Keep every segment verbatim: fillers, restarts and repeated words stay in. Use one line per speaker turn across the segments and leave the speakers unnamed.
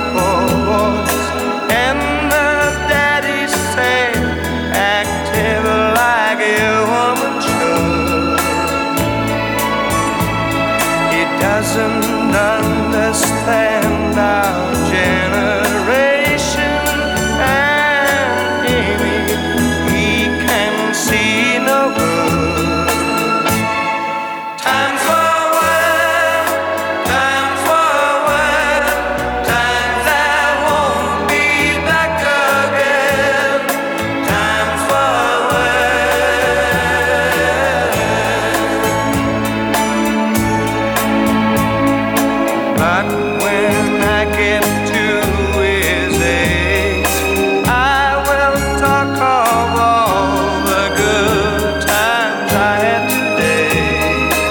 poor boys. And the daddies say, active like a woman should. He doesn't understand our generation, and maybe he can see no good. Times were well, times were well, times that won't be back again. Times were well. But when I get to his age, I will talk of all the good times I had today.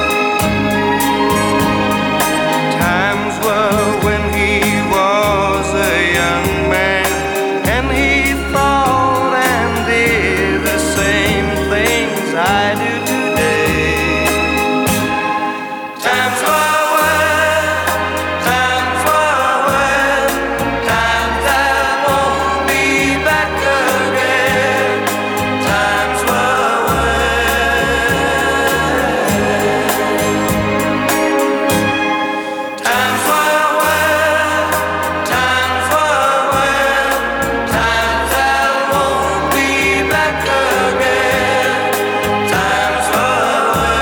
Times were when he was a young man, and he thought and did the same things I do today. Times were well, times were well, times that won't be back again. Times were well. Times were well, times were well, times that won't be back again. Times were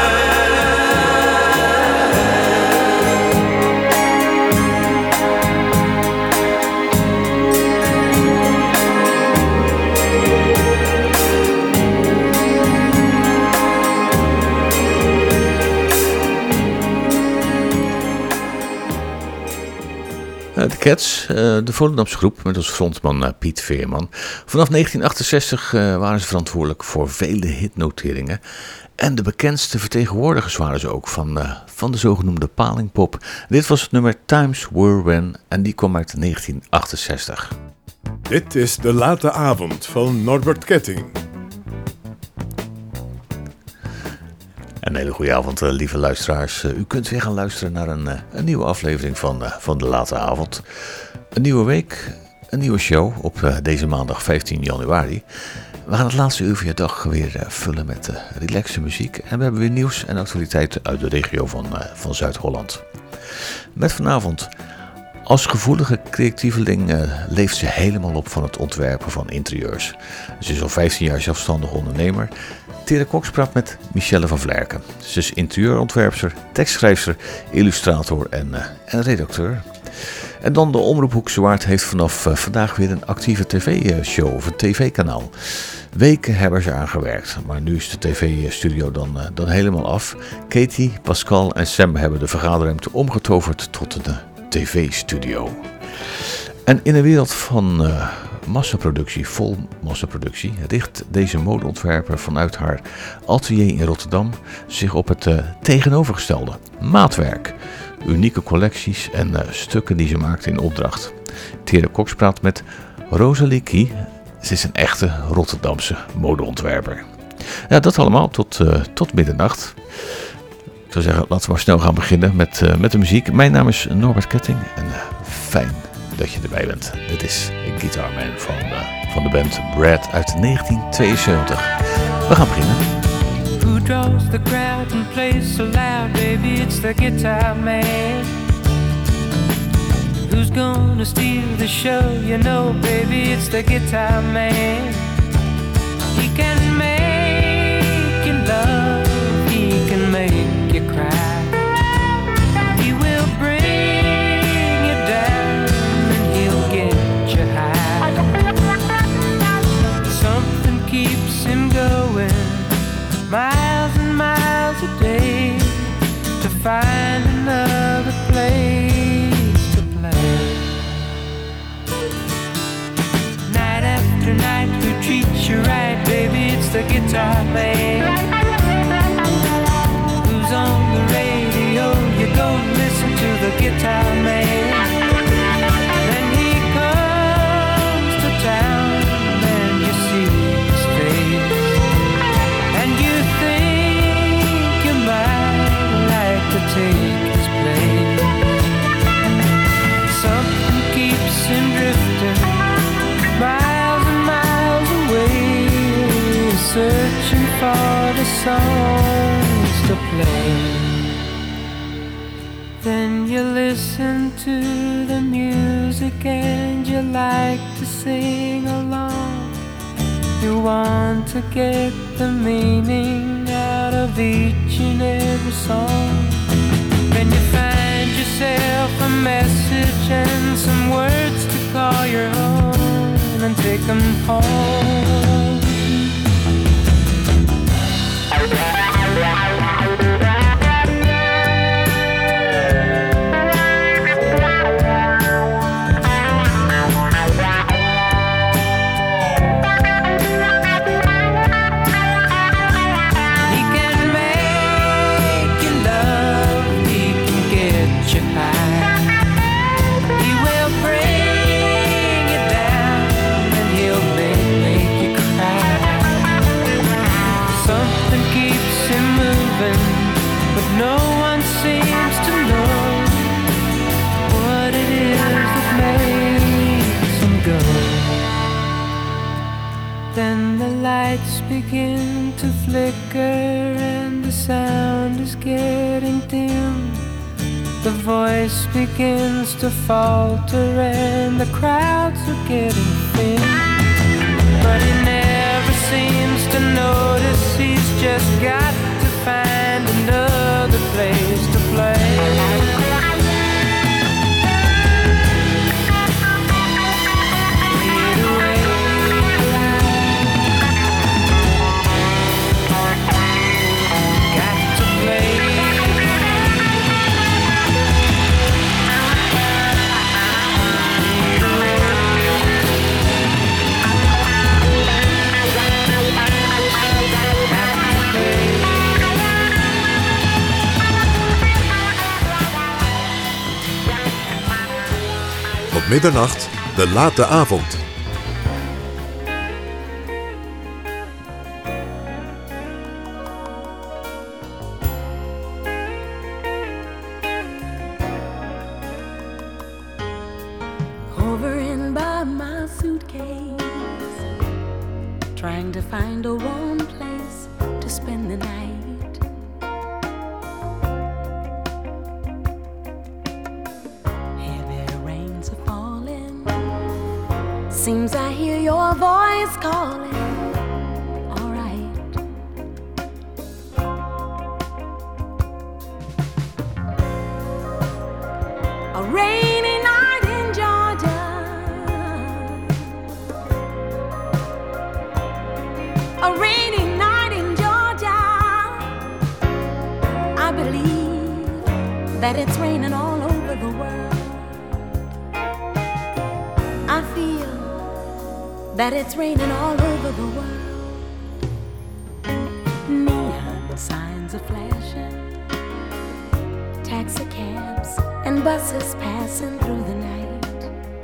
Uh, De Cats, uh, de Volendamse groep met als frontman uh, Piet Veerman. Vanaf negentien achtenzestig uh, waren ze verantwoordelijk voor vele hitnoteringen. En de bekendste vertegenwoordigers waren ze ook van, uh, van de zogenoemde palingpop. Dit was het nummer Times Were When en die kwam uit negentien achtenzestig.
Dit is De Late Avond van Norbert Ketting.
Een hele goede avond, uh, lieve luisteraars. Uh, u kunt weer gaan luisteren naar een, uh, een nieuwe aflevering van, uh, van De Late Avond. Een nieuwe week, een nieuwe show op uh, deze maandag vijftien januari. We gaan het laatste uur van je dag weer uh, vullen met uh, relaxe muziek. En we hebben weer nieuws en actualiteiten uit de regio van, uh, van Zuid-Holland. Met vanavond, als gevoelige creatieveling uh, leeft ze helemaal op van het ontwerpen van interieurs. Ze is al vijftien jaar zelfstandig ondernemer. Tere Cox praat met Michelle van Vlerken. Ze is interieurontwerpster, tekstschrijfster, illustrator en, uh, en redacteur. En dan de Omroep Hoekse Waard heeft vanaf uh, vandaag weer een actieve tv-show of een tv-kanaal. Weken hebben ze aangewerkt, maar nu is de tv-studio dan, uh, dan helemaal af. Katie, Pascal en Sam hebben de vergaderruimte omgetoverd tot een uh, tv-studio. En in een wereld van uh, massaproductie, vol massaproductie, richt deze modeontwerper vanuit haar atelier in Rotterdam zich op het uh, tegenovergestelde, maatwerk. Unieke collecties en uh, stukken die ze maakt in opdracht. Tere Cox praat met Rosalie Kie. Ze is een echte Rotterdamse modeontwerper. Ja, dat allemaal tot, uh, tot middernacht. Ik zou zeggen, laten we maar snel gaan beginnen met, uh, met de muziek. Mijn naam is Norbert Ketting en uh, fijn dat je erbij bent. Dit is Guitar Man van, uh, van de band Brad uit negentien tweeënzeventig. We gaan beginnen.
Who draws the crowd and plays so loud, baby, it's the Guitar Man. Who's gonna steal the show, you know, baby, it's the Guitar Man. He can make you love, he can make you cry. He will bring you down and he'll get you high. Something keeps him going miles and miles a day to find another place to play. Night after night, who treats you right, baby, it's the Guitar Man. Who's on the radio, you go listen to the Guitar Man. Then he comes to town and you see his face, and you think you might like to take his place. Something keeps the songs to play. Then you listen to the music and you like to sing along. You want to get the meaning out of each and every song. Then you find yourself a message and some words to call your own and take them home. No one seems to know what it is that makes them go. Then the lights begin to flicker and the sound is getting dim. The voice begins to falter and the crowds are getting thin. But he never seems to notice he's just got to find another place to play. Fade away. Got to play.
Op middernacht, de late avond.
Hovering by my suitcase, trying to find a warm place to spend the night. Seems I hear your voice calling, all right. A rainy night in Georgia, a rainy night in Georgia. I believe that it's raining all over the world. I feel that it's raining all over the world. Neon signs are flashing, taxi cabs and buses passing through the night.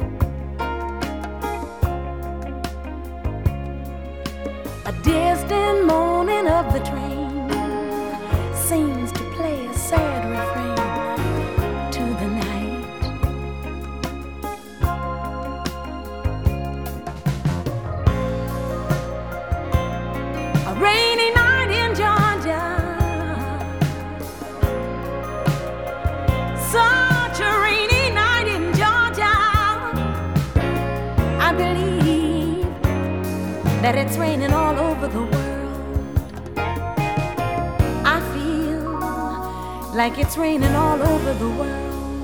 A distant moaning of the train seems to play a sad refrain to the night. Rainy night in Georgia, such a rainy night in Georgia. I believe that it's raining all over the world. I feel like it's raining all over the world.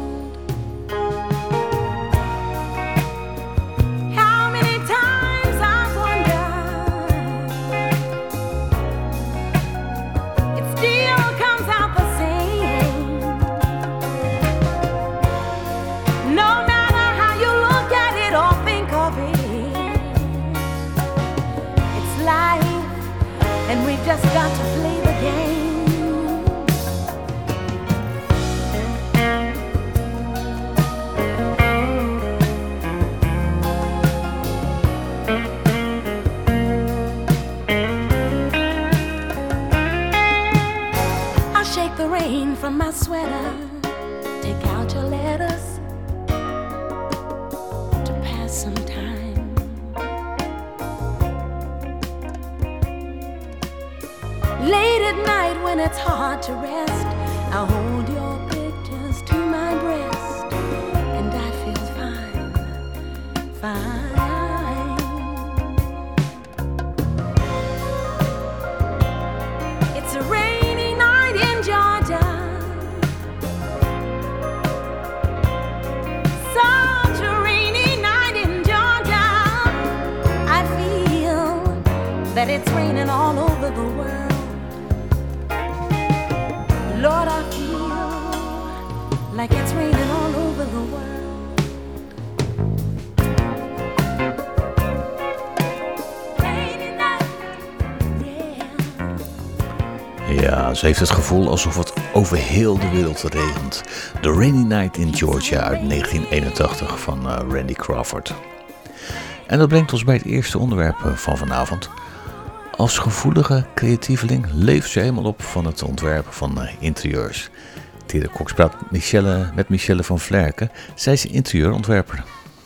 Just got to play the game. I shake the rain from my sweater, take out your letters to pass some time. Late at night when it's hard to rest, I hold your pictures to my breast, and I feel fine, fine. It's a rainy night in Georgia, such a rainy night in Georgia. I feel that it's raining all over the world. Lord, I feel like it's raining all over the world. Rainy night, yeah.
Ja, ze heeft het gevoel alsof het over heel de wereld regent. The Rainy Night in Georgia uit negentien eenentachtig van uh, Randy Crawford. En dat brengt ons bij het eerste onderwerp van vanavond. Als gevoelige creatieveling leeft ze helemaal op van het ontwerpen van uh, interieurs. Tere Cox praat Michelle, met Michelle van Vlerken. Zij is interieurontwerper.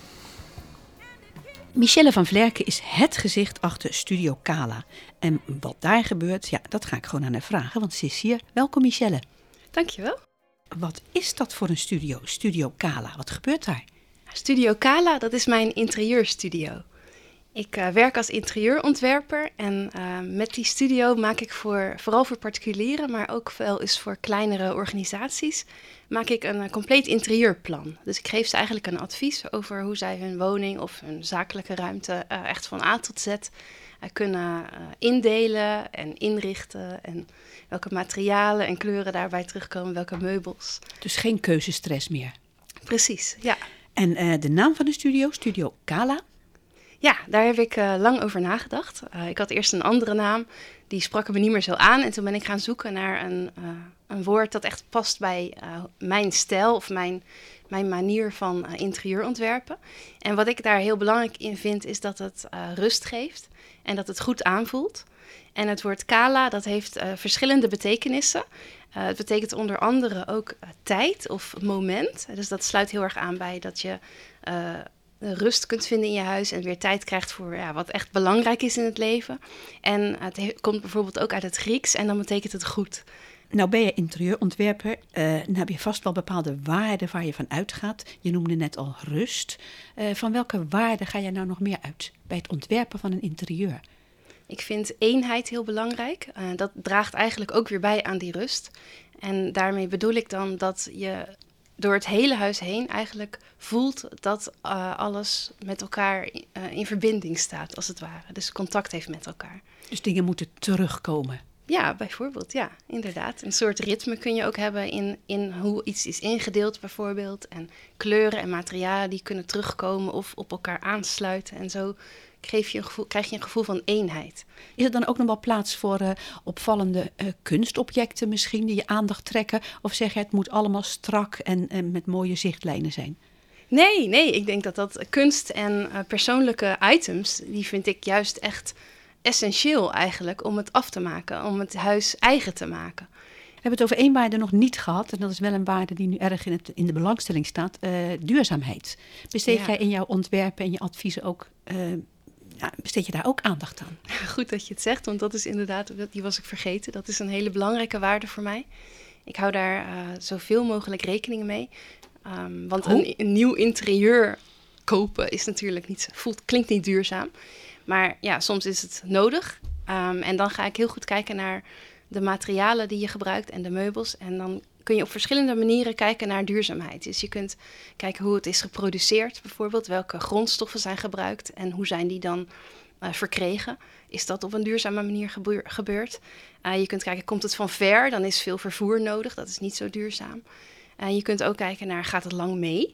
Michelle van Vlerken is het gezicht achter Studio Kala. En wat daar gebeurt, ja, dat ga ik gewoon aan haar vragen, want ze is hier. Welkom Michelle.
Dankjewel.
Wat is dat voor een studio, Studio Kala? Wat gebeurt daar?
Studio Kala, dat is mijn interieurstudio. Ik uh, werk als interieurontwerper en uh, met die studio maak ik voor, vooral voor particulieren, maar ook wel eens voor kleinere organisaties, maak ik een uh, compleet interieurplan. Dus ik geef ze eigenlijk een advies over hoe zij hun woning of hun zakelijke ruimte uh, echt van A tot Z uh, kunnen uh, indelen en inrichten en welke materialen en kleuren daarbij terugkomen, welke meubels.
Dus geen keuzestress meer.
Precies, ja.
En uh, de naam van de studio, Studio Kala?
Ja, daar heb ik uh, lang over nagedacht. Uh, ik had eerst een andere naam, die sprak me niet meer zo aan. En toen ben ik gaan zoeken naar een, uh, een woord dat echt past bij uh, mijn stijl of mijn, mijn manier van uh, interieurontwerpen. En wat ik daar heel belangrijk in vind, is dat het uh, rust geeft en dat het goed aanvoelt. En het woord Kala, dat heeft uh, verschillende betekenissen. Uh, het betekent onder andere ook uh, tijd of moment. Dus dat sluit heel erg aan bij dat je Uh, rust kunt vinden in je huis en weer tijd krijgt voor ja, wat echt belangrijk is in het leven. En het he- komt bijvoorbeeld ook uit het Grieks en dan betekent het goed.
Nou ben je interieurontwerper, uh, dan heb je vast wel bepaalde waarden waar je van uitgaat. Je noemde net al rust. Uh, van welke waarden ga je nou nog meer uit bij het ontwerpen van een interieur?
Ik vind eenheid heel belangrijk. Uh, dat draagt eigenlijk ook weer bij aan die rust. En daarmee bedoel ik dan dat je door het hele huis heen eigenlijk voelt dat uh, alles met elkaar uh, in verbinding staat, als het ware. Dus contact heeft met elkaar.
Dus dingen moeten terugkomen.
Ja, bijvoorbeeld, ja, inderdaad. Een soort ritme kun je ook hebben in, in hoe iets is ingedeeld bijvoorbeeld. En kleuren en materialen die kunnen terugkomen of op elkaar aansluiten. En zo geef je een gevoel, krijg je een gevoel van eenheid.
Is er dan ook nog wel plaats voor uh, opvallende uh, kunstobjecten misschien die je aandacht trekken? Of zeg je het moet allemaal strak en uh, met mooie zichtlijnen zijn?
Nee, nee, ik denk dat dat kunst en uh, persoonlijke items, die vind ik juist echt essentieel eigenlijk om het af te maken, om het huis eigen te maken.
We hebben het over één waarde nog niet gehad. En dat is wel een waarde die nu erg in, het, in de belangstelling staat. Uh, duurzaamheid. Besteed
Ja.
jij in jouw ontwerpen en je adviezen ook, uh, ja, besteed je daar ook aandacht aan?
Goed dat je het zegt, want dat is inderdaad, die was ik vergeten. Dat is een hele belangrijke waarde voor mij. Ik hou daar uh, zoveel mogelijk rekening mee. Um, want
Oh.
een, een nieuw interieur kopen is natuurlijk niet, voelt, klinkt niet duurzaam. Maar ja, soms is het nodig. Um, en dan ga ik heel goed kijken naar de materialen die je gebruikt en de meubels. En dan kun je op verschillende manieren kijken naar duurzaamheid. Dus je kunt kijken hoe het is geproduceerd bijvoorbeeld. Welke grondstoffen zijn gebruikt en hoe zijn die dan uh, verkregen. Is dat op een duurzame manier gebeur- gebeurd? Uh, je kunt kijken, komt het van ver? Dan is veel vervoer nodig. Dat is niet zo duurzaam. Uh, je kunt ook kijken naar, gaat het lang mee?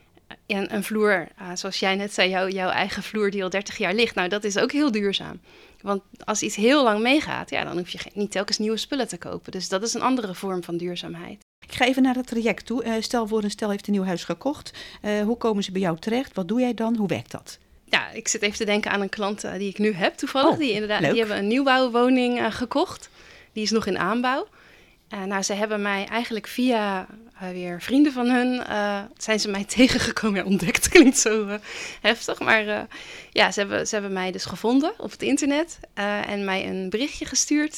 En een vloer, uh, zoals jij net zei, jou, jouw eigen vloer die al dertig jaar ligt. Nou, dat is ook heel duurzaam. Want als iets heel lang meegaat, ja, dan hoef je geen, niet telkens nieuwe spullen te kopen. Dus dat is een andere vorm van duurzaamheid.
Ik ga even naar het traject toe. Uh, stel voor een stel heeft een nieuw huis gekocht. Uh, hoe komen ze bij jou terecht? Wat doe jij dan? Hoe werkt dat?
Ja, ik zit even te denken aan een klant uh, die ik nu heb toevallig.
Oh,
die, inderdaad,
leuk.
die hebben een nieuwbouwwoning uh, gekocht. Die is nog in aanbouw. Uh, nou, ze hebben mij eigenlijk via uh, weer vrienden van hun, uh, zijn ze mij tegengekomen. Ja, ontdekt klinkt zo uh, heftig, maar uh, ja, ze hebben, ze hebben mij dus gevonden op het internet uh, en mij een berichtje gestuurd.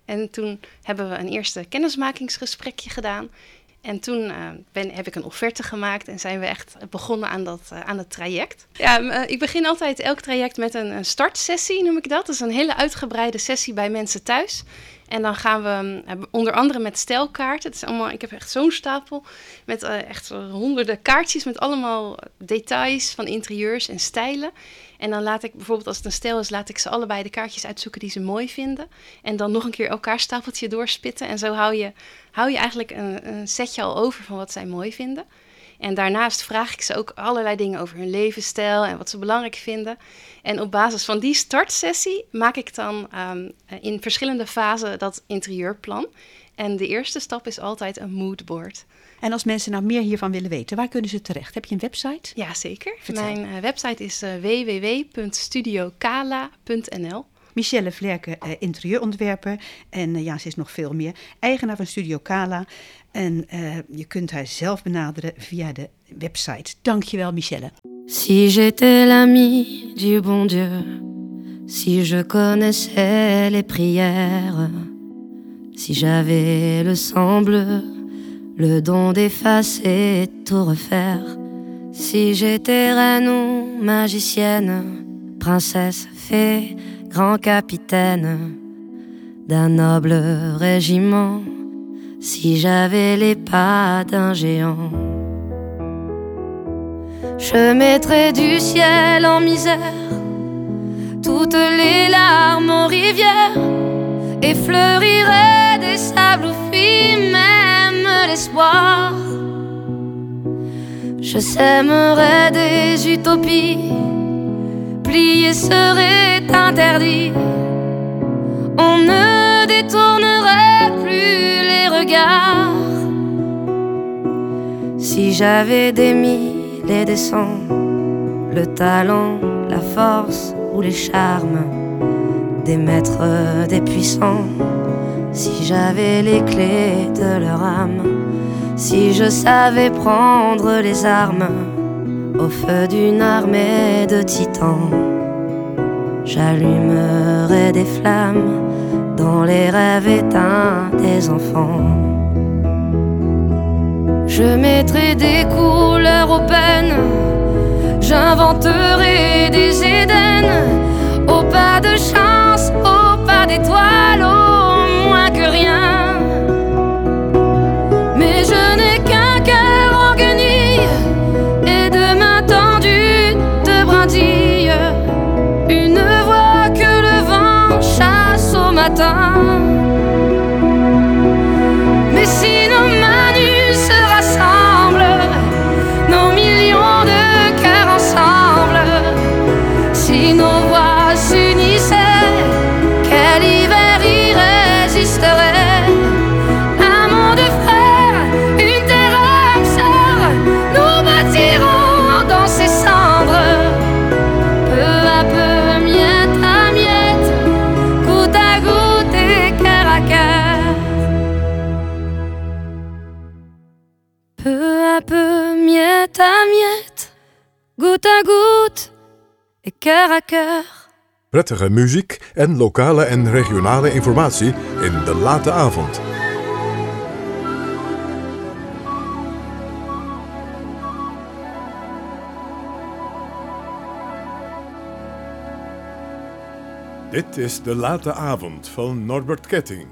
En toen hebben we een eerste kennismakingsgesprekje gedaan. En toen uh, ben, heb ik een offerte gemaakt en zijn we echt begonnen aan, dat, uh, aan het traject. Ja, uh, ik begin altijd elk traject met een, een startsessie, noem ik dat. Dat is een hele uitgebreide sessie bij mensen thuis. En dan gaan we uh, onder andere met stijlkaarten. Het is allemaal, ik heb echt zo'n stapel met uh, echt honderden kaartjes met allemaal details van interieurs en stijlen. En dan laat ik bijvoorbeeld, als het een stijl is, laat ik ze allebei de kaartjes uitzoeken die ze mooi vinden. En dan nog een keer elkaar stapeltje doorspitten. En zo hou je, hou je eigenlijk een, een setje al over van wat zij mooi vinden. En daarnaast vraag ik ze ook allerlei dingen over hun levensstijl en wat ze belangrijk vinden. En op basis van die startsessie maak ik dan um, in verschillende fasen dat interieurplan. En de eerste stap is altijd een moodboard.
En als mensen nou meer hiervan willen weten, waar kunnen ze terecht? Heb je een website?
Ja, zeker.
Vertel.
Mijn uh, website is uh, w w w punt studio kala punt n l.
Michelle Vlerke, uh, interieurontwerper. En uh, ja, ze is nog veel meer. Eigenaar van Studio Kala. En uh, je kunt haar zelf benaderen via de website. Dankjewel, Michelle.
Si j'étais l'ami du bon Dieu, si je connaissais les prières, si j'avais le sang bleu, le don d'effacer tout refaire, si j'étais reine ou magicienne, princesse, fée, grand capitaine d'un noble régiment, si j'avais les pas d'un géant, je mettrais du ciel en misère toutes les larmes aux rivières et fleurirais des sables où fuit même l'espoir. Je sèmerais des utopies, plier serait interdit. On ne détournerait plus les regards. Si j'avais des mille et des cents, le talent, la force ou les charmes des maîtres, des puissants, si j'avais les clés de leur âme, si je savais prendre les armes au feu d'une armée de titans, j'allumerais des flammes dans les rêves éteints des enfants. Je mettrais des couleurs aux peines, j'inventerai des Éden, au pas de chance, au pas d'étoiles, au moins que rien. Mais je n'ai qu'un cœur en guenille et de mains tendues de brindilles, une voix que le vent chasse au matin. Mais si nos manus se rassemblent, nos millions de cœurs ensemble, si nos voix s'unissaient, quel hiver irrésisterait? Un monde frère, une terre âme sœur, nous bâtirons dans ces cendres, peu à peu, miette à miette, goutte à goutte et cœur à cœur. Peu à peu, miette à miette, goutte à goutte et cœur à cœur.
Prettige muziek en lokale en regionale informatie in de late avond. Dit is de late avond van Norbert Ketting.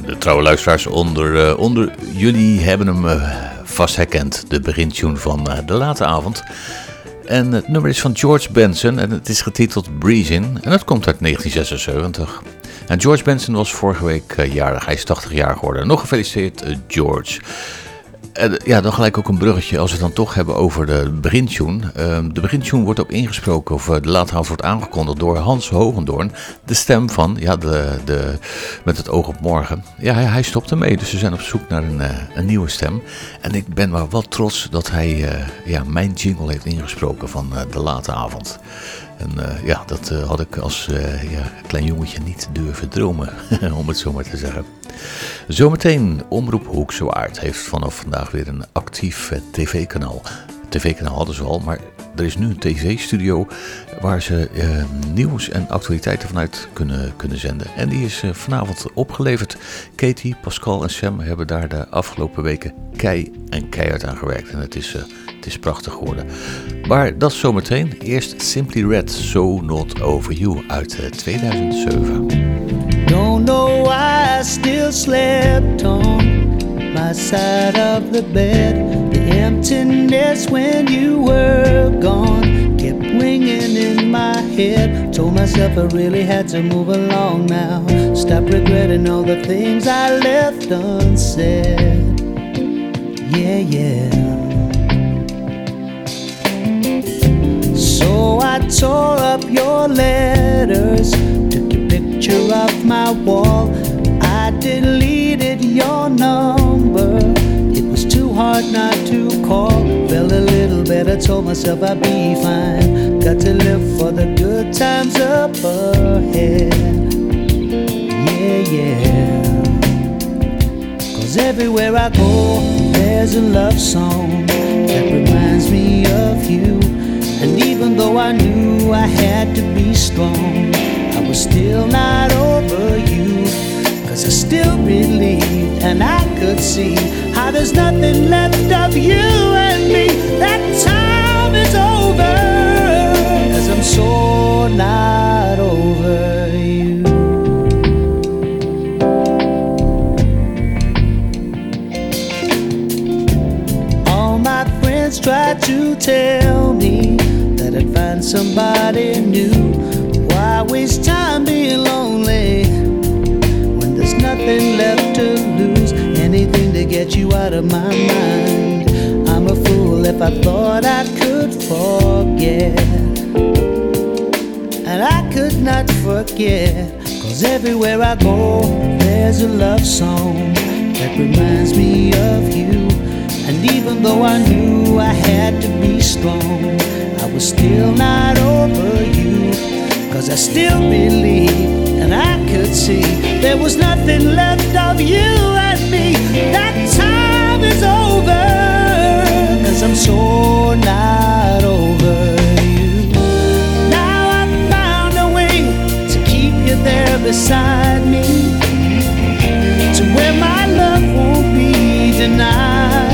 de trouwe luisteraars onder, uh, onder jullie hebben hem uh, vast herkend. De begintune van uh, de late avond. En het nummer is van George Benson en het is getiteld Breezin'. En dat komt uit negentien zesenzeventig. En George Benson was vorige week uh, jarig. Hij is tachtig jaar geworden. Nog gefeliciteerd, uh, George. En ja, dan gelijk ook een bruggetje als we het dan toch hebben over de begintune. Uh, de begintune wordt ook ingesproken, of uh, de late avond wordt aangekondigd door Hans Hogendoorn. De stem van, ja, de, de, met het oog op morgen. Ja, hij, hij stopt ermee, dus we zijn op zoek naar een, uh, een nieuwe stem. En ik ben maar wel trots dat hij uh, ja, mijn jingle heeft ingesproken van uh, de late avond. En uh, ja, dat uh, had ik als uh, ja, klein jongetje niet durven dromen, om het zo maar te zeggen. Zometeen, Omroep Hoekse Waard heeft vanaf vandaag weer een actief uh, tv-kanaal. tv-kanaal hadden ze al, maar er is nu een tv-studio waar ze uh, nieuws en actualiteiten vanuit kunnen, kunnen zenden. En die is uh, vanavond opgeleverd. Katie, Pascal en Sam hebben daar de afgelopen weken kei en keihard aan gewerkt. En het is, uh, het is prachtig geworden. Maar dat zometeen. Eerst Simply Red, So Not Over You uit uh, tweeduizend zeven.
Don't know why I still slept on my side of the bed. The emptiness when you were gone kept ringing in my head. Told myself I really had to move along now. Stop regretting all the things I left unsaid. Yeah, yeah. So I tore up your letters, took your picture off my wall. I deleted your number, it was too hard not to call. Felt a little better, told myself I'd be fine. Got to live for the good times up ahead. Yeah, yeah. Cause everywhere I go, there's a love song that reminds me of you. And even though I knew I had to be strong, I was still not over you. Cause I still believed and I could see how there's nothing left of you and me. That time is over, cause I'm so not over you. All my friends tried to tell me that I'd find somebody new. Why waste time being lonely when there's nothing left to lose? Anything to get you out of my mind. I'm a fool if I thought I could forget. And I could not forget. Cause everywhere I go, there's a love song that reminds me of you. And even though I knew I had to be strong, I was still not over you. Cause I still believed and I could see there was nothing left of you and me. That time is over, cause I'm so not over you. Now I've found a way to keep you there beside me, to where my love won't be denied.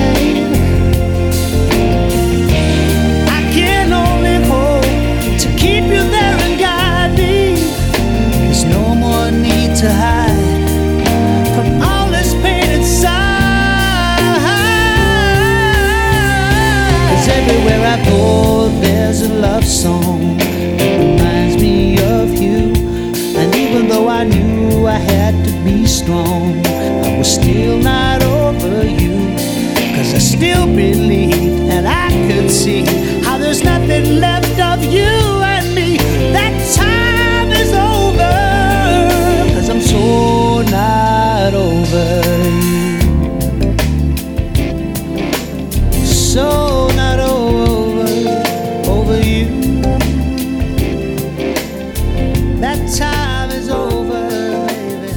To hide from all this pain inside. Cause everywhere I go, there's a love song that reminds me of you. And even though I knew I had to be strong, I was still not over you. Cause I still believed and I could see how there's nothing left of you and me. That time is over, I'm so not over you. So not over, over you. That time is over, baby.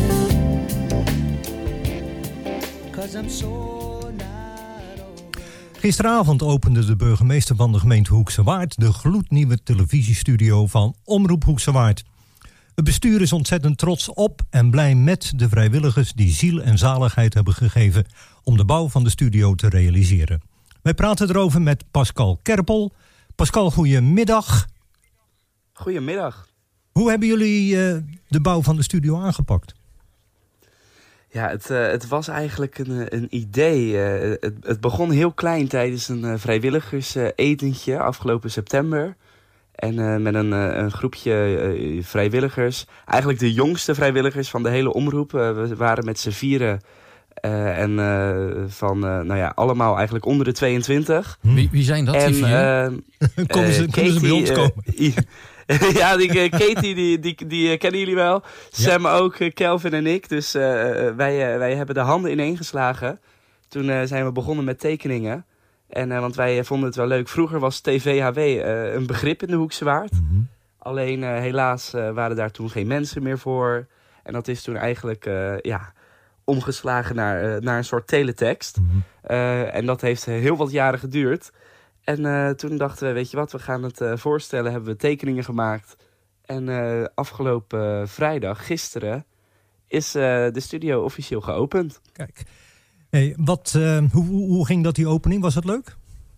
Cause I'm so not over.
Gisteravond opende de burgemeester van de gemeente Hoekse Waard de gloednieuwe televisiestudio van Omroep Hoekse Waard. Het bestuur is ontzettend trots op en blij met de vrijwilligers die ziel en zaligheid hebben gegeven om de bouw van de studio te realiseren. Wij praten erover met Pascal Kerpel. Pascal, goedemiddag.
Goedemiddag.
Hoe hebben jullie uh, de bouw van de studio aangepakt?
Ja, het, uh, het was eigenlijk een, een idee. Uh, het, het begon heel klein tijdens een uh, vrijwilligersetentje afgelopen september. En uh, met een, uh, een groepje uh, vrijwilligers. Eigenlijk de jongste vrijwilligers van de hele omroep. Uh, we waren met z'n vieren. Uh, en uh, van, uh, nou ja, allemaal eigenlijk onder de tweeëntwintig.
Wie, wie zijn dat,
en,
die vier?
Uh,
komen ze,
uh,
kunnen ze bij ons komen?
Uh, ja, die, uh, Katie, die, die, die uh, kennen jullie wel. Sam ja. ook, uh, Kelvin en ik. Dus uh, wij, uh, wij hebben de handen ineengeslagen. Toen uh, zijn we begonnen met tekeningen. En, uh, want wij vonden het wel leuk. Vroeger was T V H W uh, een begrip in de Hoekse Waard. Mm-hmm. Alleen uh, helaas uh, waren daar toen geen mensen meer voor. En dat is toen eigenlijk uh, ja, omgeslagen naar, uh, naar een soort teletext. Mm-hmm. Uh, en dat heeft heel wat jaren geduurd. En uh, toen dachten we, weet je wat, we gaan het uh, voorstellen. Hebben we tekeningen gemaakt. En uh, afgelopen uh, vrijdag, gisteren, is uh, de studio officieel geopend.
Kijk, hey, wat, uh, hoe, hoe ging dat, die opening? Was het leuk?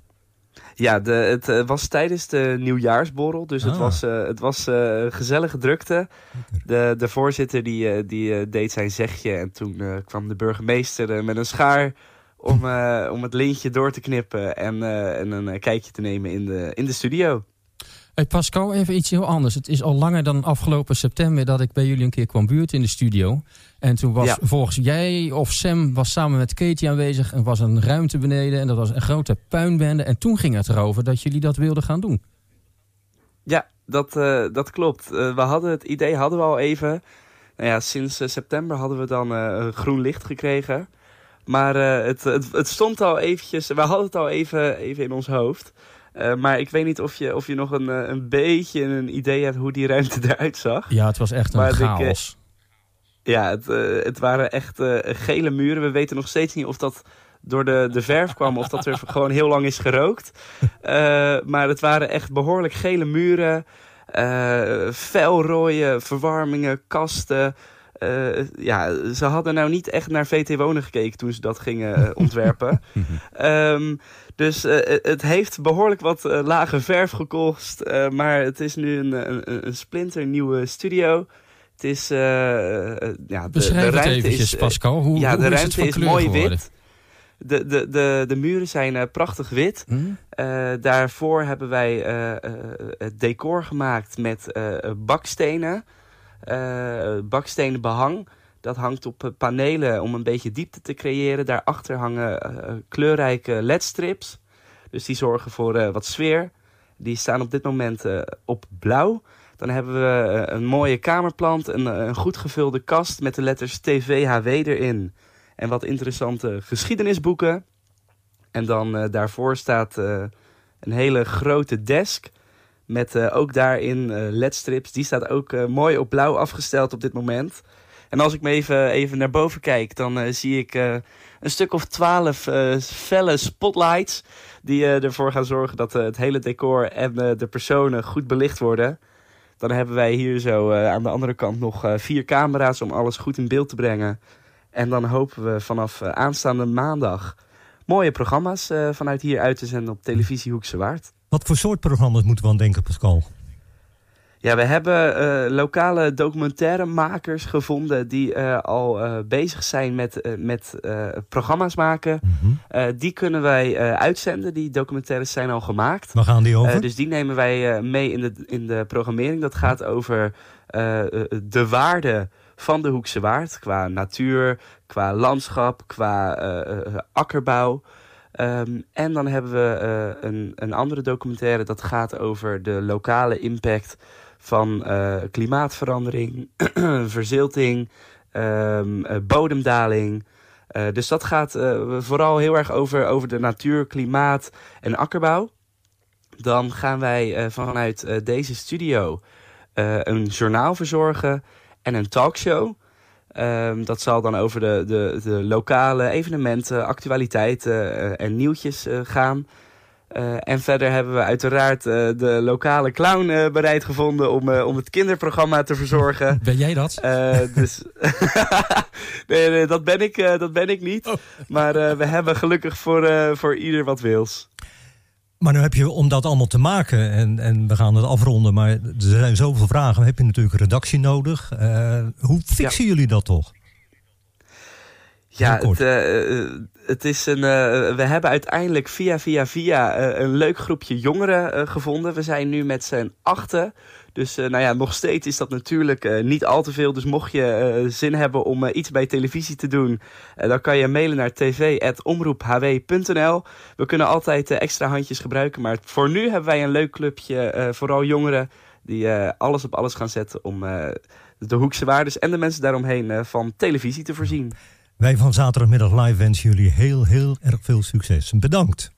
Ja, de, het uh, was tijdens de nieuwjaarsborrel. Dus ah. het was, uh, het was uh, gezellige drukte. De, de voorzitter die, uh, die uh, deed zijn zegje. En toen uh, kwam de burgemeester uh, met een schaar om, uh, om het lintje door te knippen en, uh, en een uh, kijkje te nemen in de, in de studio.
Hey Pascal, even iets heel anders. Het is al langer dan afgelopen september dat ik bij jullie een keer kwam buurten in de studio. En toen was ja. volgens jij of Sam was samen met Katie aanwezig. En was een ruimte beneden en dat was een grote puinbende. En toen ging het erover dat jullie dat wilden gaan doen.
Ja, dat, uh, dat klopt. Uh, we hadden het idee hadden we al even. Nou ja, sinds uh, september hadden we dan uh, groen licht gekregen. Maar uh, het, het, het stond al eventjes, we hadden het al even, even in ons hoofd. Uh, maar ik weet niet of je, of je nog een, een beetje een idee hebt hoe die ruimte eruit zag.
Ja, het was echt een maar chaos.
Ik, ja, het, uh, het waren echt uh, gele muren. We weten nog steeds niet of dat door de, de verf kwam of dat er gewoon heel lang is gerookt. Uh, maar het waren echt behoorlijk gele muren. Uh, felrooie verwarmingen, kasten. Uh, ja, ze hadden nou niet echt naar V T Wonen gekeken toen ze dat gingen uh, ontwerpen. um, dus uh, het heeft behoorlijk wat uh, lage verf gekost. Uh, maar het is nu een, een, een splinternieuwe studio. Het is, uh, uh, ja, de,
Beschrijf
de ruimte
het eventjes,
is,
Pascal. Hoe,
ja,
hoe
de
is
ruimte
het
is
van
mooi
geworden?
wit. De, de, de, de muren zijn uh, prachtig wit.
Hmm?
Uh, daarvoor hebben wij uh, uh, het decor gemaakt met uh, bakstenen. Uh, bakstenen behang. Dat hangt op uh, panelen om een beetje diepte te creëren. Daarachter hangen uh, kleurrijke ledstrips. Dus die zorgen voor uh, wat sfeer. Die staan op dit moment uh, op blauw. Dan hebben we uh, een mooie kamerplant. Een, een goed gevulde kast met de letters T V H W erin. En wat interessante geschiedenisboeken. En dan uh, daarvoor staat uh, een hele grote desk. Met uh, ook daarin uh, ledstrips. Die staat ook uh, mooi op blauw afgesteld op dit moment. En als ik me even, even naar boven kijk, dan uh, zie ik uh, een stuk of twaalf uh, felle spotlights. Die uh, ervoor gaan zorgen dat uh, het hele decor en uh, de personen goed belicht worden. Dan hebben wij hier zo uh, aan de andere kant nog uh, vier camera's om alles goed in beeld te brengen. En dan hopen we vanaf uh, aanstaande maandag mooie programma's uh, vanuit hier uit te zenden op televisie Hoekse Waard.
Wat voor soort programma's moeten we aan denken, Pascal? Ja,
we hebben uh, lokale documentairemakers gevonden die uh, al uh, bezig zijn met, uh, met uh, programma's maken. Mm-hmm. Uh, die kunnen wij uh, uitzenden. Die documentaires zijn al gemaakt.
Waar gaan die over?
Uh, dus die nemen wij uh, mee in de, in de programmering. Dat gaat over uh, de waarde van de Hoekse Waard. Qua natuur, qua landschap, qua uh, uh, akkerbouw. Um, en dan hebben we uh, een, een andere documentaire dat gaat over de lokale impact van uh, klimaatverandering, verzilting, um, uh, bodemdaling. Uh, dus dat gaat uh, vooral heel erg over, over de natuur, klimaat en akkerbouw. Dan gaan wij uh, vanuit uh, deze studio uh, een journaal verzorgen en een talkshow. Um, dat zal dan over de, de, de lokale evenementen, actualiteiten uh, en nieuwtjes uh, gaan. Uh, en verder hebben we uiteraard uh, de lokale clown uh, bereid gevonden om, uh, om het kinderprogramma te verzorgen.
Ben jij dat?
Uh, dus nee, nee, dat ben ik, uh, dat ben ik niet. Oh. Maar uh, we hebben gelukkig voor, uh, voor ieder wat wils.
Maar nu heb je, om dat allemaal te maken, en, en we gaan het afronden, maar er zijn zoveel vragen, heb je natuurlijk redactie nodig. Uh, hoe fixen ja. jullie dat toch?
Ja, het, uh, het is een, uh, we hebben uiteindelijk via via via uh, een leuk groepje jongeren uh, gevonden. We zijn nu met z'n achten. Dus uh, nou ja, nog steeds is dat natuurlijk uh, niet al te veel. Dus mocht je uh, zin hebben om uh, iets bij televisie te doen, uh, dan kan je mailen naar t v at omroep h w punt n l. We kunnen altijd uh, extra handjes gebruiken. Maar voor nu hebben wij een leuk clubje, uh, vooral jongeren, die uh, alles op alles gaan zetten om uh, de Hoekse Waardes en de mensen daaromheen uh, van televisie te voorzien.
Wij van Zaterdagmiddag Live wensen jullie heel, heel erg veel succes. Bedankt.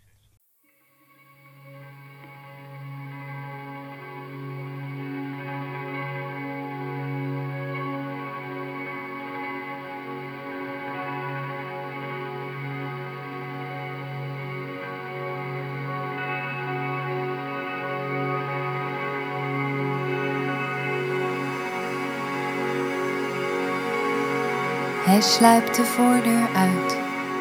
Hij sluipt de voordeur uit.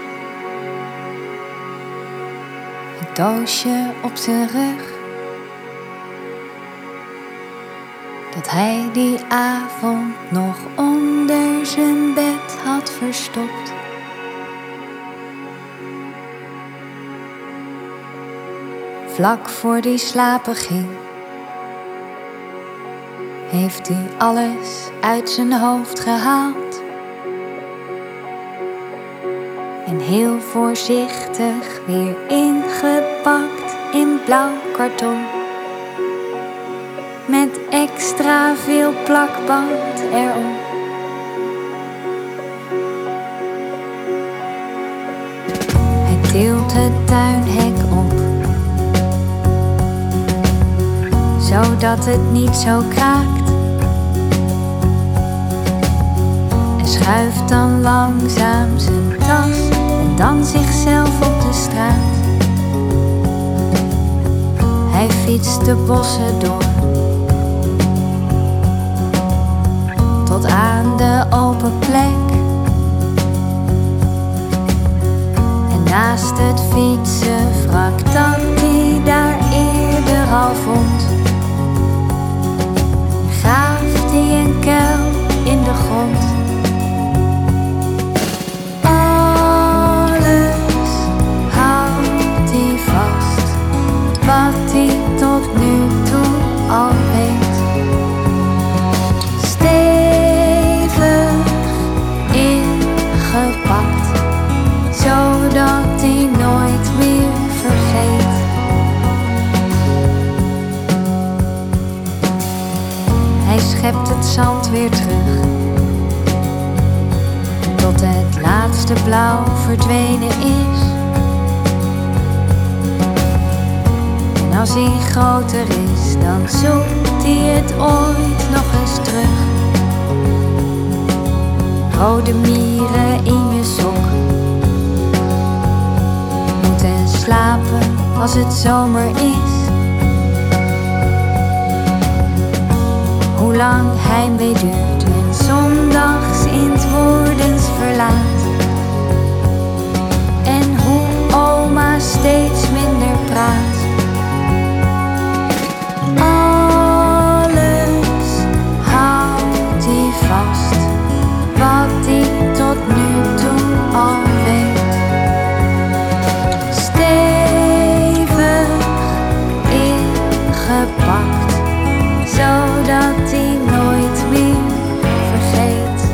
Het doosje op zijn rug, dat hij die avond nog onder zijn bed had verstopt. Vlak voor die slapen ging, heeft hij alles uit zijn hoofd gehaald. En heel voorzichtig weer ingepakt in blauw karton. Met extra veel plakband erom. Hij tilt het tuinhek op, zodat het niet zo kraakt. En schuift dan langzaam zijn tas en dan zichzelf op de straat. Hij fietst de bossen door, tot aan de open plek. En naast het fietsenwrak dat hij daar eerder al vond, graaft hij een kuil in de grond. Wat hij tot nu toe al weet, stevig ingepakt, zodat hij nooit meer vergeet. Hij schept het zand weer terug, tot het laatste blauw verdwenen is. Als hij groter is, dan zoekt hij het ooit nog eens terug. Rode mieren in je sok, moeten slapen als het zomer is. Hoe lang heimwee duurt en zondags in het Woerdens verlaat. En hoe oma steeds minder praat. Vast, wat hij tot nu toe al weet. Stevig ingepakt, zodat hij nooit meer vergeet.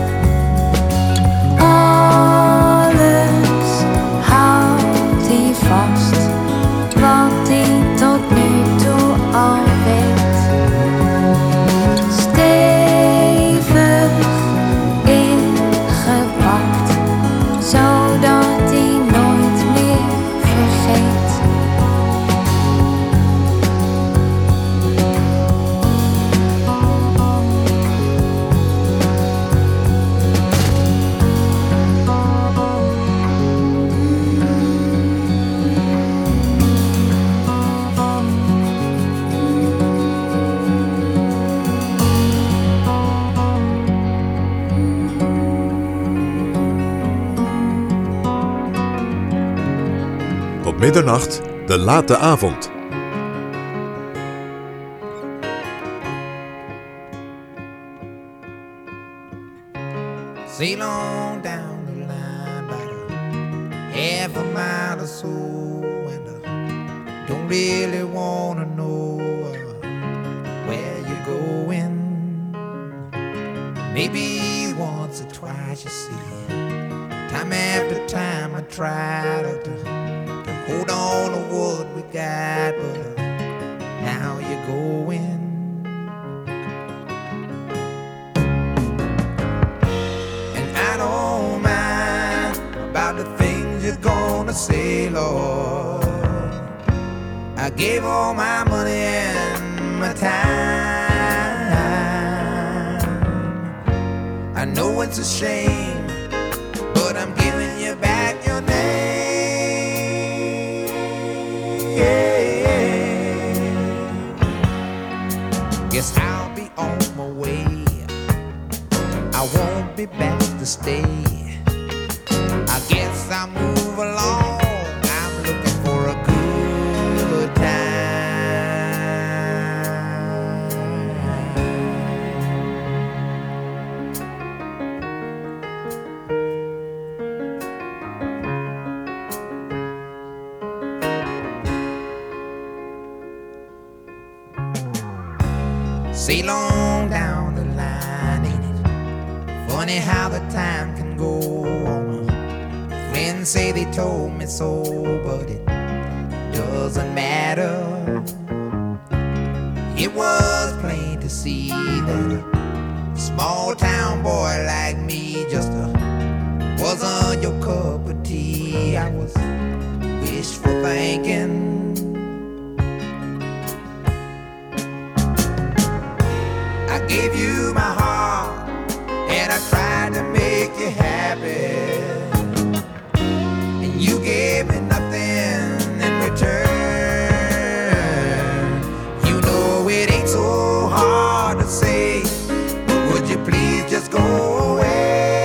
Alles houdt hij vast, wat hij tot nu toe al weet. Zodat hij nooit meer vergeet.
Middernacht, de late avond.
Sail on down the line by half a mile or so, and I don't really wanna know uh, where you're going. Maybe once or twice, you see, time after time I try to, to, to hold on to what we got, but uh, now you're going. And I don't mind about the things you're gonna say, Lord. I gave all my money and my time. I know it's a shame, but I'm giving you back your name. Yeah. Guess I'll be on my way. I won't be back to stay. I guess I'll move along. I'm looking for a good time. Sail on down the line, ain't it funny how the time can go on? Friends say they told me so, but it doesn't matter. It was plain to see that a small town boy like me just uh, wasn't your cup of tea. I was wishful thinking. I gave you my heart and I tried to make you happy, and you gave me nothing in return. You know it ain't so hard to say, but would you please just go away?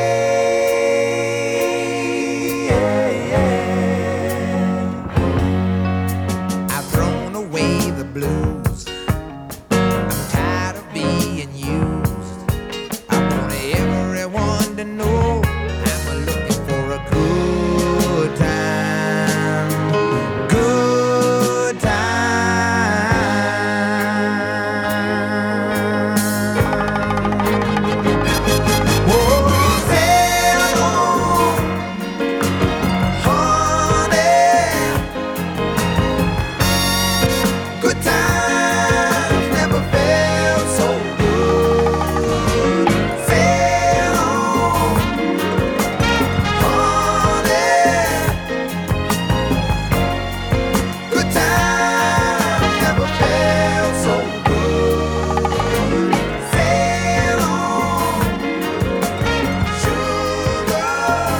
I've thrown away the blues. I'm tired of being used. I want everyone to know I'm looking for a good time. Good time. Oh, sail on, honey. Good times never felt so good. Sail on, honey. Good times never felt so good. Sail on, sugar.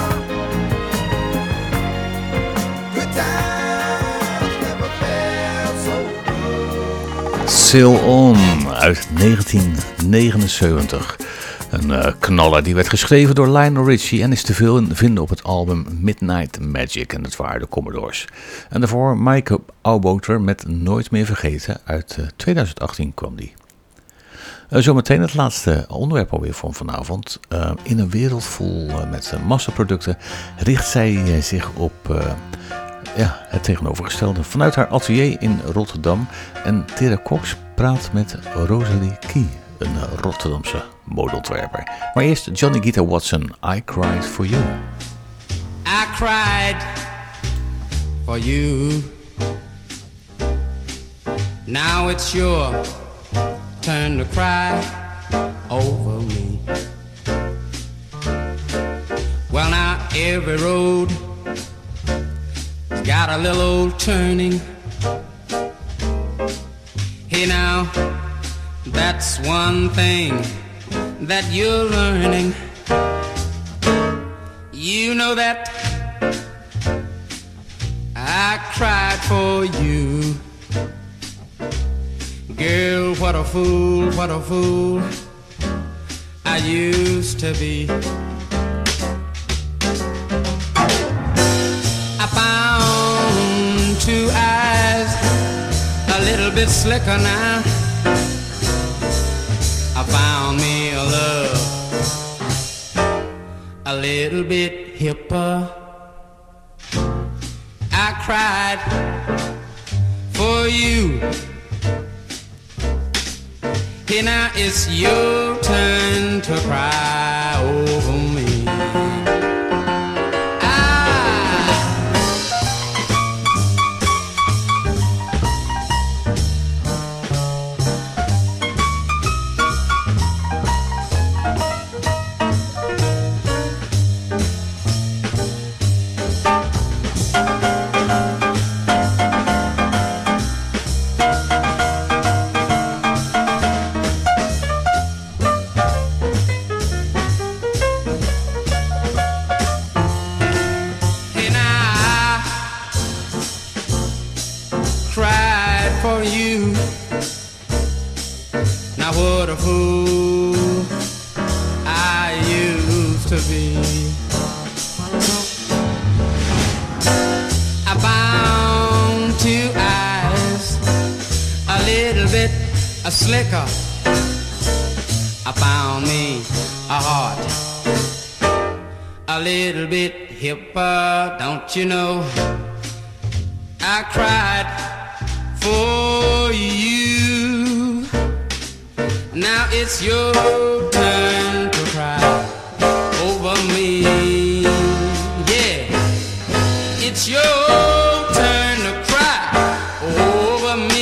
Good times never felt so good.
Sail On uit negentien negenenzeventig. Een uh, knaller die werd geschreven door Lionel Richie en is te veel vinden op het album Midnight Magic. En dat waren de Commodores. En daarvoor Mike Auboter met Nooit meer vergeten. Uit uh, twintig achttien kwam die. Uh, zometeen het laatste onderwerp alweer van vanavond. Uh, in een wereld vol uh, met uh, massaproducten richt zij uh, zich op uh, ja, het tegenovergestelde. Vanuit haar atelier in Rotterdam. En Tera Cox praat met Rosalie Key, een uh, Rotterdamse modeontwerper. Maar eerst Johnny Guitar Watson, I Cried For You.
I cried for you. Now it's your turn to cry over me. Well, now every road got a little old turning. Hey, now that's one thing that you're learning. You know that I cried for you. Girl, what a fool, what a fool I used to be. I found two eyes a little bit slicker now. I found me a love a little bit hipper. cried for you. Hey, now it's your turn to cry over me. What a fool I used to be. I bound two eyes, a little bit a slicker. I found me a heart, a little bit hipper, don't you know? I cried for you. Now it's your turn to cry over me. Yeah, it's your turn to cry over me.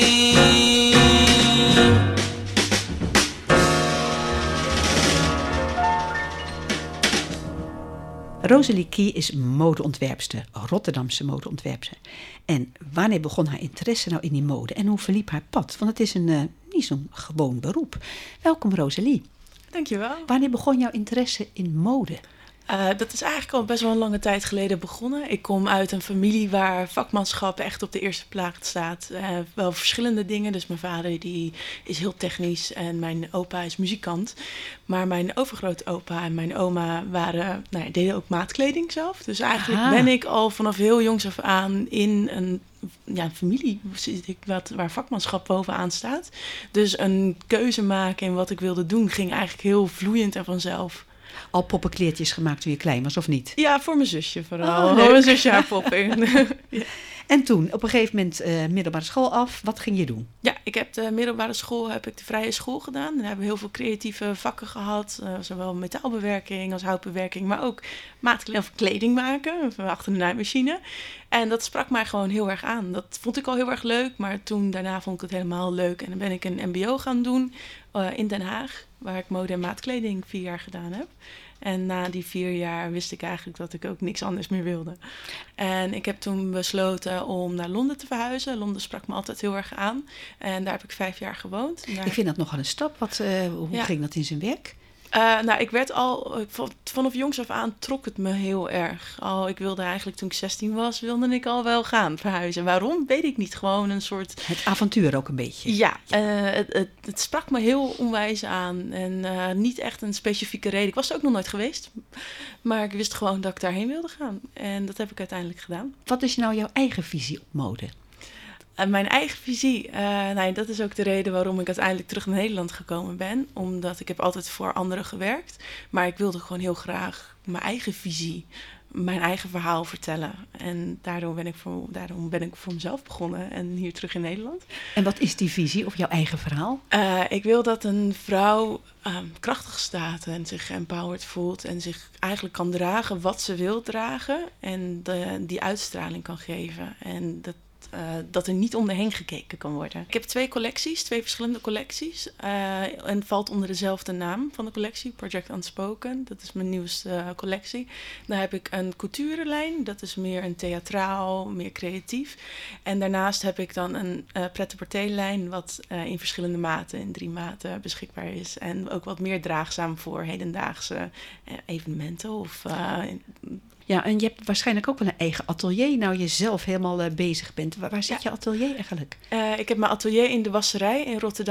Rosalie Key is modeontwerpster, Rotterdamse modeontwerpster. En wanneer begon haar interesse nou in die mode en hoe verliep haar pad? Want het is een uh, niet zo'n gewoon beroep. Welkom Rosalie.
Dankjewel.
Wanneer begon jouw interesse in mode?
Uh, dat is eigenlijk al best wel een lange tijd geleden begonnen. Ik kom uit een familie waar vakmanschap echt op de eerste plaats staat. Uh, wel verschillende dingen. Dus mijn vader die is heel technisch en mijn opa is muzikant. Maar mijn overgrootopa en mijn oma waren, nou ja, deden ook maatkleding zelf. Dus eigenlijk Aha. ben ik al vanaf heel jongs af aan in een ja, familie zit ik wat, waar vakmanschap bovenaan staat. Dus een keuze maken in wat ik wilde doen ging eigenlijk heel vloeiend en vanzelf.
Al poppenkleertjes gemaakt toen je klein was, of niet?
Ja, voor mijn zusje vooral.
Oh,
oh, mijn zusje haar poppen.
Ja. En toen, op een gegeven moment, uh, middelbare school af. Wat ging je doen?
Ja, ik heb de middelbare school, heb ik de vrije school gedaan. Daar hebben we heel veel creatieve vakken gehad. Uh, zowel metaalbewerking als houtbewerking, maar ook maatkleding of kleding maken achter de naaimachine. En dat sprak mij gewoon heel erg aan. Dat vond ik al heel erg leuk, maar toen daarna vond ik het helemaal leuk. En dan ben ik een mbo gaan doen uh, in Den Haag, waar ik mode en maatkleding vier jaar gedaan heb. En na die vier jaar wist ik eigenlijk dat ik ook niks anders meer wilde. En ik heb toen besloten om naar Londen te verhuizen. Londen sprak me altijd heel erg aan. En daar heb ik vijf jaar gewoond. Daar...
Ik vind dat nogal een stap. Wat, uh, hoe ja. ging dat in zijn werk?
Uh, nou, ik werd al, vanaf jongs af aan trok het me heel erg. Al, ik wilde eigenlijk, toen ik zestien was, wilde ik al wel gaan verhuizen. Waarom? Weet ik niet. Gewoon een soort...
Het avontuur ook een beetje.
Ja, uh, het, het, het sprak me heel onwijs aan. En uh, niet echt een specifieke reden. Ik was er ook nog nooit geweest. Maar ik wist gewoon dat ik daarheen wilde gaan. En dat heb ik uiteindelijk gedaan.
Wat is nou jouw eigen visie op mode?
Uh, mijn eigen visie, uh, nee, dat is ook de reden waarom ik uiteindelijk terug naar Nederland gekomen ben. Omdat ik heb altijd voor anderen gewerkt. Maar ik wilde gewoon heel graag mijn eigen visie, mijn eigen verhaal vertellen. En daardoor ben ik voor, daarom ben ik voor mezelf begonnen en hier terug in Nederland.
En wat is die visie of jouw eigen verhaal?
Uh, ik wil dat een vrouw um, krachtig staat en zich empowered voelt en zich eigenlijk kan dragen wat ze wil dragen. En de, die uitstraling kan geven. En dat Uh, dat er niet om de heen gekeken kan worden. Ik heb twee collecties, twee verschillende collecties. Uh, en valt onder dezelfde naam van de collectie, Project Unspoken. Dat is mijn nieuwste uh, collectie. Dan heb ik een couturelijn, dat is meer een theatraal, meer creatief. En daarnaast heb ik dan een uh, pret-à-porter-lijn, wat uh, in verschillende maten, in drie maten beschikbaar is. En ook wat meer draagzaam voor hedendaagse uh, evenementen of... Uh,
Ja, en je hebt waarschijnlijk ook wel een eigen atelier, nou je zelf helemaal uh, bezig bent. Waar, waar zit ja. je atelier eigenlijk?
Uh, ik heb mijn atelier in de wasserij in Rotterdam.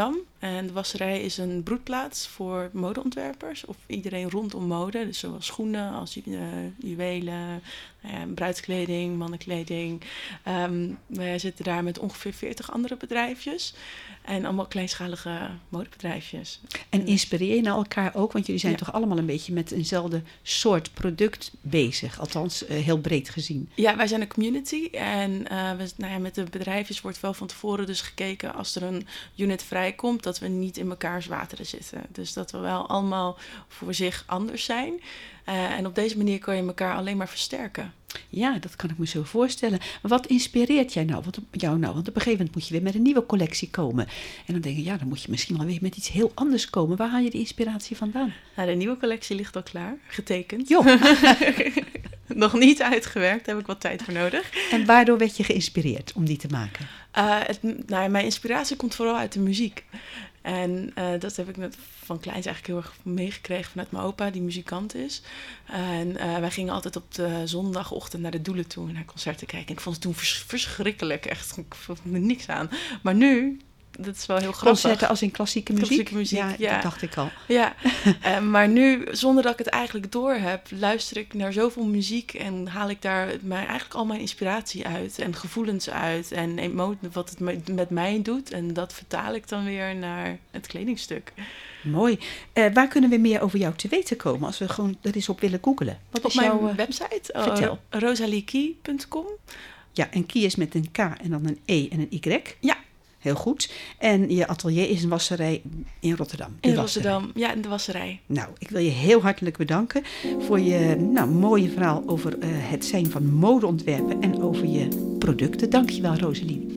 En de wasserij is een broedplaats voor modeontwerpers of iedereen rondom mode. Dus zowel schoenen als uh, juwelen, uh, bruidskleding, mannenkleding. Um, wij zitten daar met ongeveer veertig andere bedrijfjes. En allemaal kleinschalige modebedrijfjes.
En inspireer je nou elkaar ook? Want jullie zijn
Ja.
toch allemaal een beetje met eenzelfde soort product bezig. Althans, uh, heel breed gezien.
Ja, wij zijn een community. En uh, we, nou ja, met de bedrijfjes wordt wel van tevoren dus gekeken als er een unit vrijkomt, dat we niet in mekaars wateren zitten. Dus dat we wel allemaal voor zich anders zijn. Uh, en op deze manier kan je elkaar alleen maar versterken.
Ja, dat kan ik me zo voorstellen. Maar wat inspireert jij nou? Wat, jou nou? Want op een gegeven moment moet je weer met een nieuwe collectie komen. En dan denk je, ja, dan moet je misschien wel weer met iets heel anders komen. Waar haal je die inspiratie vandaan?
Nou, de nieuwe collectie ligt al klaar, getekend.
Jo.
Nog niet uitgewerkt, daar heb ik wat tijd voor nodig.
En waardoor werd je geïnspireerd om die te maken?
Uh, het, nou ja, mijn inspiratie komt vooral uit de muziek. En uh, dat heb ik net van kleins eigenlijk heel erg meegekregen vanuit mijn opa, die muzikant is. En uh, wij gingen altijd op de zondagochtend naar de Doelen toe, naar concerten kijken. En ik vond het toen vers- verschrikkelijk, echt. Ik vond er niks aan. Maar nu, dat is wel heel grappig.
Concerten als in klassieke muziek?
Klassieke muziek,
ja,
ja.
Dat dacht ik al.
Ja, uh, maar nu, zonder dat ik het eigenlijk door heb, luister ik naar zoveel muziek en haal ik daar mijn, eigenlijk al mijn inspiratie uit en gevoelens uit en emo- wat het me- met mij doet. En dat vertaal ik dan weer naar het kledingstuk.
Mooi. Uh, waar kunnen we meer over jou te weten komen als we gewoon er eens op willen googlen? Wat
Op
is
mijn
jouw uh,
website,
vertel.
uh, rosaliekie punt com.
Ja, en Kie is met een K en dan een E en een Y.
Ja.
Heel goed. En je atelier is een wasserij in Rotterdam. De
In
wasserij.
Rotterdam, ja, in de wasserij.
Nou, ik wil je heel hartelijk bedanken voor je nou, mooie verhaal over uh, het zijn van modeontwerpen en over je producten. Dank je wel, Rosalie.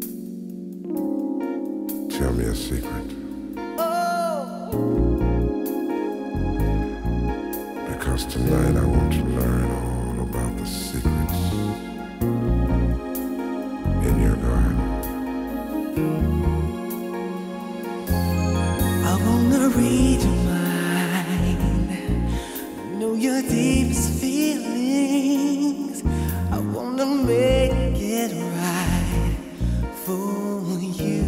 Tell me a secret. Because tonight I want to learn all about the secrets in your garden.
I wanna read your mind, know your deepest feelings. I wanna make it right for you,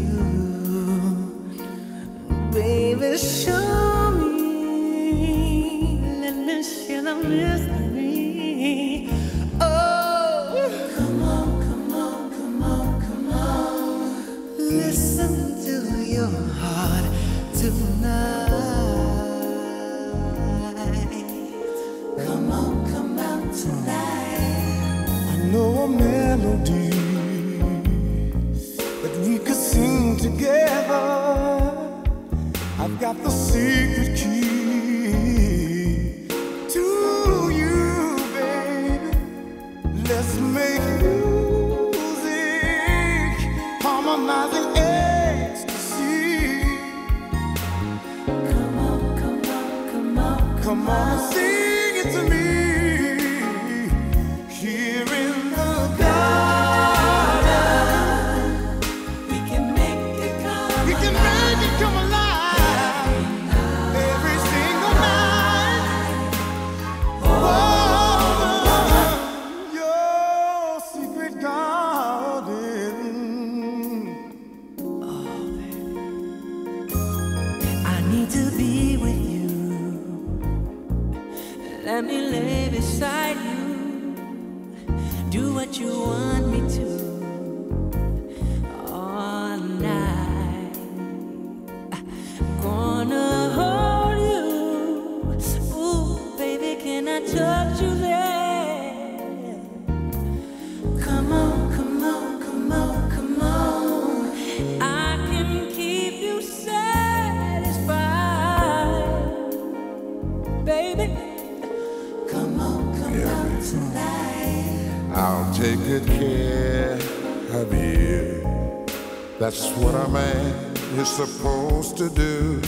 baby. Show me, let me share the mystery. Oh, come on, come on, come on, come on. Listen to your heart tonight. Come on, come out tonight.
I know a melody that we could sing together. I've got the secret key to you, baby. Let's make music, harmonizing ecstasy.
Come on, come on, come on,
Come on and sing it to me. Here in the garden,
we can make it come
we can make it come alive every single night. Oh, your secret garden.
I need to be with you. Let me lay beside you. Do what you want me to all night. Gonna hold you. Ooh, baby, can I touch you there? Come on, come on, come on, come on. I can keep you satisfied, baby. Come on, come on tonight.
I'll take good care of you. That's what a man is supposed to do.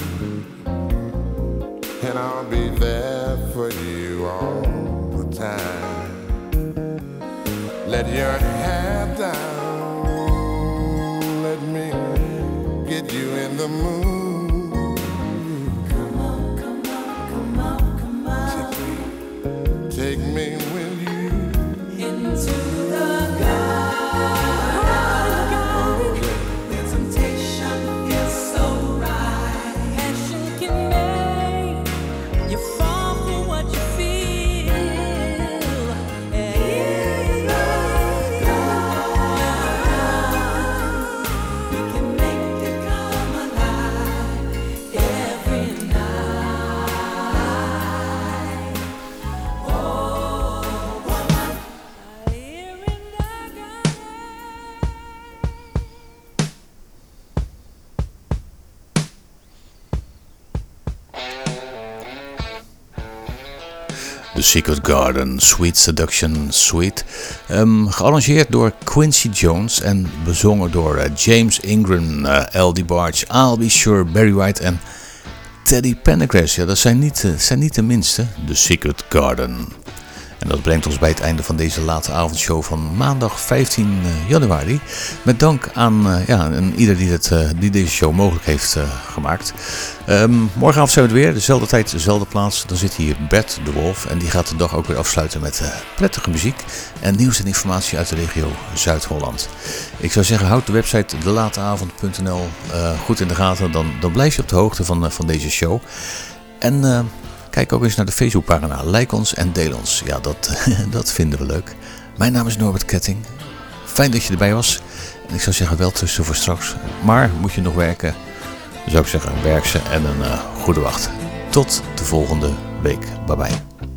And I'll be there for you all the time. Let your hair down. Let me get you in the mood.
Come on, come on, come on, come on.
Take me with you.
Into the garden. The temptation feels so right.
The Secret Garden, Sweet Seduction Suite. Um, gearrangeerd door Quincy Jones en bezongen door uh, James Ingram, uh, L D Barge, I'll Be Sure, Barry White en Teddy Pendergrass. Ja, dat zijn niet, uh, zijn niet de minste. The Secret Garden. En dat brengt ons bij het einde van deze late avondshow van maandag vijftien januari. Met dank aan uh, ja, en ieder die, het, uh, die deze show mogelijk heeft uh, gemaakt. Um, morgenavond zijn we weer, dezelfde tijd, dezelfde plaats. Dan zit hier Bert de Wolf en die gaat de dag ook weer afsluiten met uh, prettige muziek en nieuws en informatie uit de regio Zuid-Holland. Ik zou zeggen, houd de website de late avond punt n l uh, goed in de gaten. Dan, dan blijf je op de hoogte van, uh, van deze show. En... Uh, Kijk ook eens naar de Facebookpagina. Like ons en deel ons. Ja, dat, dat vinden we leuk. Mijn naam is Norbert Ketting. Fijn dat je erbij was. En ik zou zeggen, wel tussen voor straks. Maar moet je nog werken, dan zou ik zeggen, werk ze en een uh, goede wacht. Tot de volgende week. Bye bye.